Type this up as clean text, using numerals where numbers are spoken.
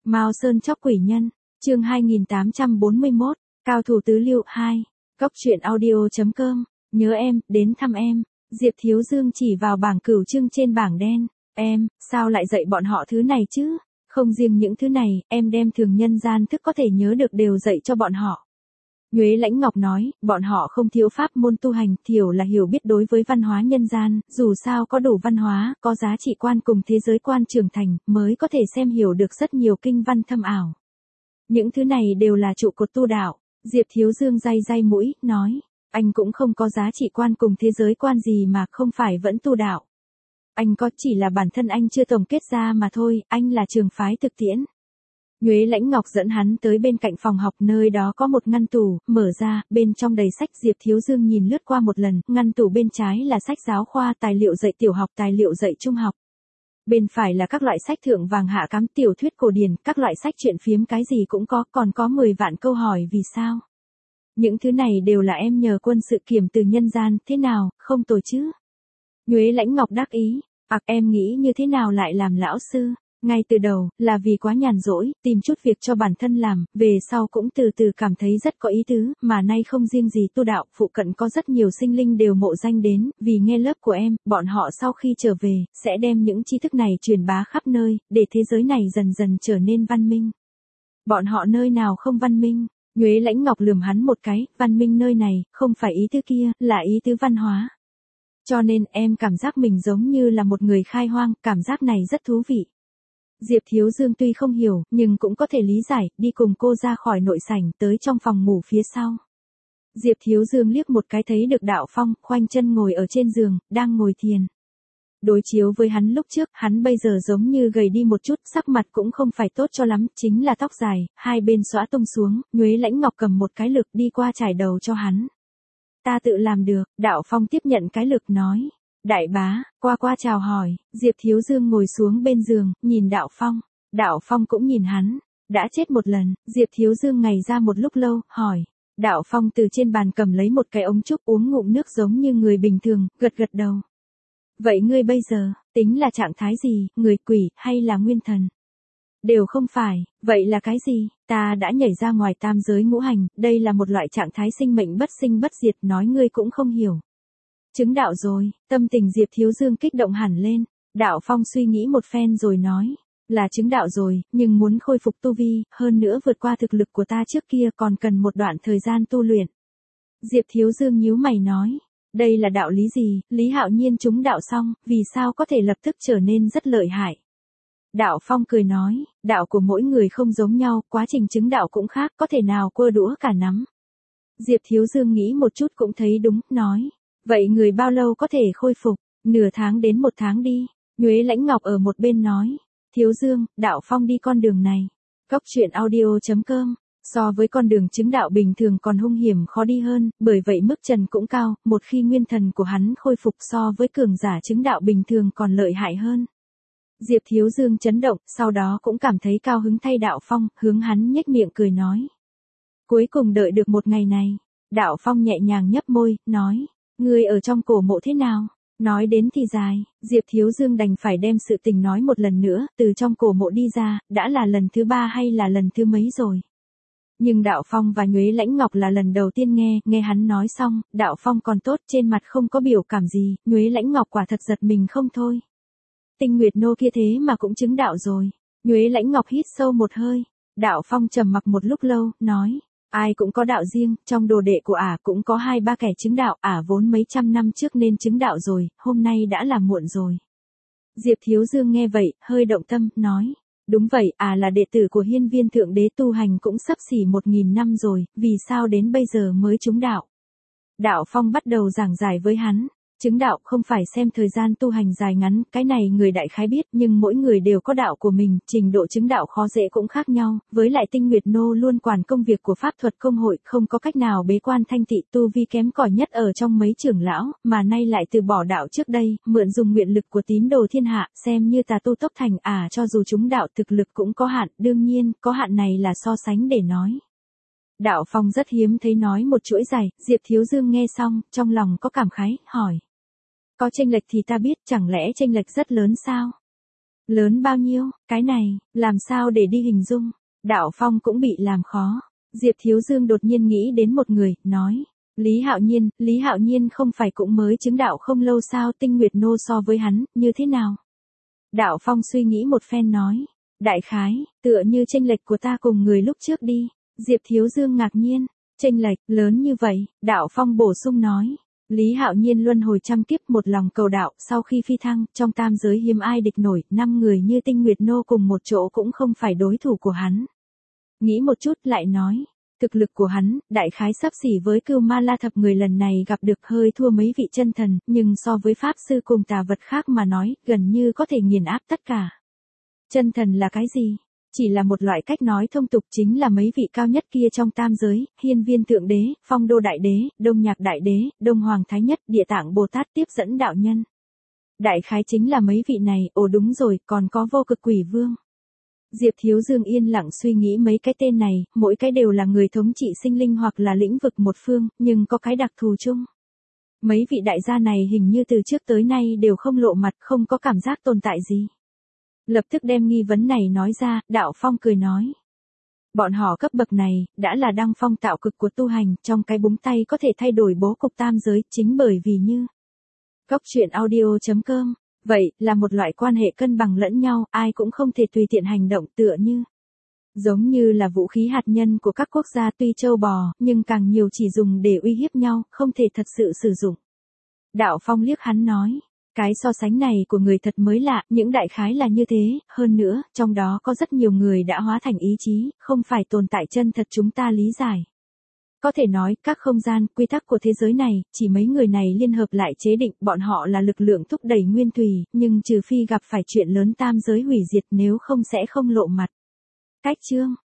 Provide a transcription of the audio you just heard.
Mao Sơn chóc quỷ nhân, chương 2841, cao thủ tứ liệu 2, cốc truyện audio.com, nhớ em, đến thăm em, Diệp Thiếu Dương chỉ vào bảng cửu chương trên bảng đen, em, sao lại dạy bọn họ thứ này chứ, không riêng những thứ này, em đem thường nhân gian thức có thể nhớ được đều dạy cho bọn họ. Nhuế Lãnh Ngọc nói, bọn họ không thiếu pháp môn tu hành, thiểu là hiểu biết đối với văn hóa nhân gian, dù sao có đủ văn hóa, có giá trị quan cùng thế giới quan trưởng thành, mới có thể xem hiểu được rất nhiều kinh văn thâm ảo. Những thứ này đều là trụ cột tu đạo. Diệp Thiếu Dương day day mũi, nói, anh cũng không có giá trị quan cùng thế giới quan gì mà không phải vẫn tu đạo. Anh có chỉ là bản thân anh chưa tổng kết ra mà thôi, anh là trường phái thực tiễn. Nhuế Lãnh Ngọc dẫn hắn tới bên cạnh phòng học, nơi đó có một ngăn tủ, mở ra, bên trong đầy sách. Diệp Thiếu Dương nhìn lướt qua một lần, ngăn tủ bên trái là sách giáo khoa, tài liệu dạy tiểu học, tài liệu dạy trung học. Bên phải là các loại sách thượng vàng hạ cám, tiểu thuyết cổ điển, các loại sách truyện phiếm cái gì cũng có, còn có 10 vạn câu hỏi vì sao. Những thứ này đều là em nhờ quân sự kiểm từ nhân gian, thế nào, không tồi chứ? Nhuế Lãnh Ngọc đắc ý, em nghĩ như thế nào lại làm lão sư? Ngay từ đầu, là vì quá nhàn rỗi, tìm chút việc cho bản thân làm, về sau cũng từ từ cảm thấy rất có ý tứ, mà nay không riêng gì tu đạo, phụ cận có rất nhiều sinh linh đều mộ danh đến, vì nghe lớp của em, bọn họ sau khi trở về, sẽ đem những tri thức này truyền bá khắp nơi, để thế giới này dần dần trở nên văn minh. Bọn họ nơi nào không văn minh? Nhuế Lãnh Ngọc lườm hắn một cái, văn minh nơi này, không phải ý tứ kia, là ý tứ văn hóa. Cho nên em cảm giác mình giống như là một người khai hoang, cảm giác này rất thú vị. Diệp Thiếu Dương tuy không hiểu, nhưng cũng có thể lý giải, đi cùng cô ra khỏi nội sảnh, tới trong phòng ngủ phía sau. Diệp Thiếu Dương liếc một cái thấy được Đạo Phong, khoanh chân ngồi ở trên giường, đang ngồi thiền. Đối chiếu với hắn lúc trước, hắn bây giờ giống như gầy đi một chút, sắc mặt cũng không phải tốt cho lắm, chính là tóc dài, hai bên xõa tung xuống, Nhuế Lãnh Ngọc cầm một cái lược đi qua trải đầu cho hắn. Ta tự làm được, Đạo Phong tiếp nhận cái lược nói. Đại bá, qua chào hỏi, Diệp Thiếu Dương ngồi xuống bên giường, nhìn Đạo Phong. Đạo Phong cũng nhìn hắn. Đã chết một lần, Diệp Thiếu Dương ngày ra một lúc lâu, hỏi. Đạo Phong từ trên bàn cầm lấy một cái ống trúc uống ngụm nước giống như người bình thường, gật gật đầu. Vậy ngươi bây giờ, tính là trạng thái gì, người quỷ, hay là nguyên thần? Đều không phải, vậy là cái gì? Ta đã nhảy ra ngoài tam giới ngũ hành, đây là một loại trạng thái sinh mệnh bất sinh bất diệt, nói ngươi cũng không hiểu. Chứng đạo rồi, tâm tình Diệp Thiếu Dương kích động hẳn lên. Đạo Phong suy nghĩ một phen rồi nói, là chứng đạo rồi, nhưng muốn khôi phục tu vi, hơn nữa vượt qua thực lực của ta trước kia còn cần một đoạn thời gian tu luyện. Diệp Thiếu Dương nhíu mày nói, đây là đạo lý gì? Lý Hạo Nhiên chứng đạo xong, vì sao có thể lập tức trở nên rất lợi hại? Đạo Phong cười nói, đạo của mỗi người không giống nhau, quá trình chứng đạo cũng khác, có thể nào cua đũa cả nắm. Diệp Thiếu Dương nghĩ một chút cũng thấy đúng, nói. Vậy người bao lâu có thể khôi phục? Nửa tháng đến 1 tháng đi. Nhuế Lãnh Ngọc ở một bên nói. Thiếu Dương, Đạo Phong đi con đường này. Cốc truyện audio.com. So với con đường chứng đạo bình thường còn hung hiểm khó đi hơn, bởi vậy mức trần cũng cao, một khi nguyên thần của hắn khôi phục so với cường giả chứng đạo bình thường còn lợi hại hơn. Diệp Thiếu Dương chấn động, sau đó cũng cảm thấy cao hứng thay Đạo Phong, hướng hắn nhếch miệng cười nói. Cuối cùng đợi được một ngày này. Đạo Phong nhẹ nhàng nhấp môi, nói. Ngươi ở trong cổ mộ thế nào? Nói đến thì dài, Diệp Thiếu Dương đành phải đem sự tình nói một lần nữa, từ trong cổ mộ đi ra, đã là lần thứ 3 hay là lần thứ mấy rồi. Nhưng Đạo Phong và Nhuế Lãnh Ngọc là lần đầu tiên nghe hắn nói xong, Đạo Phong còn tốt, trên mặt không có biểu cảm gì, Nhuế Lãnh Ngọc quả thật giật mình không thôi. Tinh Nguyệt Nô kia thế mà cũng chứng đạo rồi. Nhuế Lãnh Ngọc hít sâu một hơi. Đạo Phong trầm mặc một lúc lâu, nói. Ai cũng có đạo riêng, trong đồ đệ của cũng có 2-3 kẻ chứng đạo, vốn mấy trăm năm trước nên chứng đạo rồi, hôm nay đã là muộn rồi. Diệp Thiếu Dương nghe vậy, hơi động tâm, nói, đúng vậy, là đệ tử của Hiên Viên Thượng Đế, tu hành cũng sắp xỉ 1000 năm rồi, vì sao đến bây giờ mới chứng đạo? Đạo Phong bắt đầu giảng giải với hắn. Chứng đạo không phải xem thời gian tu hành dài ngắn, cái này người đại khái biết, nhưng mỗi người đều có đạo của mình, trình độ chứng đạo khó dễ cũng khác nhau, với lại Tinh Nguyệt Nô luôn quản công việc của pháp thuật công hội, không có cách nào bế quan thanh tị, tu vi kém cỏi nhất ở trong mấy trưởng lão, mà nay lại từ bỏ đạo trước đây, mượn dùng nguyện lực của tín đồ thiên hạ, xem như tà tu tốc thành, cho dù chúng đạo thực lực cũng có hạn, đương nhiên, có hạn này là so sánh để nói. Đạo Phong rất hiếm thấy nói một chuỗi dài, Diệp Thiếu Dương nghe xong, trong lòng có cảm khái, hỏi. Có chênh lệch thì ta biết, chẳng lẽ chênh lệch rất lớn sao? Lớn bao nhiêu, cái này, làm sao để đi hình dung. Đạo Phong cũng bị làm khó. Diệp Thiếu Dương đột nhiên nghĩ đến một người, nói. Lý Hạo Nhiên không phải cũng mới chứng đạo không lâu sao, Tinh Nguyệt Nô so với hắn, như thế nào? Đạo Phong suy nghĩ một phen nói. Đại khái, tựa như chênh lệch của ta cùng người lúc trước đi. Diệp Thiếu Dương ngạc nhiên. Chênh lệch, lớn như vậy, Đạo Phong bổ sung nói. Lý Hạo Nhiên luân hồi trăm kiếp một lòng cầu đạo, sau khi phi thăng, trong tam giới hiếm ai địch nổi, 5 người như Tinh Nguyệt Nô cùng một chỗ cũng không phải đối thủ của hắn. Nghĩ một chút lại nói, thực lực của hắn, đại khái sắp xỉ với Cưu Ma La Thập người lần này gặp được hơi thua mấy vị chân thần, nhưng so với pháp sư cùng tà vật khác mà nói, gần như có thể nghiền áp tất cả. Chân thần là cái gì? Chỉ là một loại cách nói thông tục, chính là mấy vị cao nhất kia trong tam giới, Hiên Viên Thượng Đế, Phong Đô Đại Đế, Đông Nhạc Đại Đế, Đông Hoàng Thái Nhất, Địa Tạng Bồ Tát tiếp dẫn đạo nhân. Đại khái chính là mấy vị này, đúng rồi, còn có Vô Cực Quỷ Vương. Diệp Thiếu Dương yên lặng suy nghĩ mấy cái tên này, mỗi cái đều là người thống trị sinh linh hoặc là lĩnh vực một phương, nhưng có cái đặc thù chung. Mấy vị đại gia này hình như từ trước tới nay đều không lộ mặt, không có cảm giác tồn tại gì. Lập tức đem nghi vấn này nói ra, Đạo Phong cười nói. Bọn họ cấp bậc này, đã là đăng phong tạo cực của tu hành, trong cái búng tay có thể thay đổi bố cục tam giới, chính bởi vì như. Góc truyện audio.com, vậy, là một loại quan hệ cân bằng lẫn nhau, ai cũng không thể tùy tiện hành động tựa như. Giống như là vũ khí hạt nhân của các quốc gia tuy trâu bò, nhưng càng nhiều chỉ dùng để uy hiếp nhau, không thể thật sự sử dụng. Đạo Phong liếc hắn nói. Cái so sánh này của người thật mới lạ, những đại khái là như thế, hơn nữa, trong đó có rất nhiều người đã hóa thành ý chí, không phải tồn tại chân thật chúng ta lý giải. Có thể nói, các không gian, quy tắc của thế giới này, chỉ mấy người này liên hợp lại chế định, bọn họ là lực lượng thúc đẩy nguyên thủy, nhưng trừ phi gặp phải chuyện lớn tam giới hủy diệt nếu không sẽ không lộ mặt. Cách chương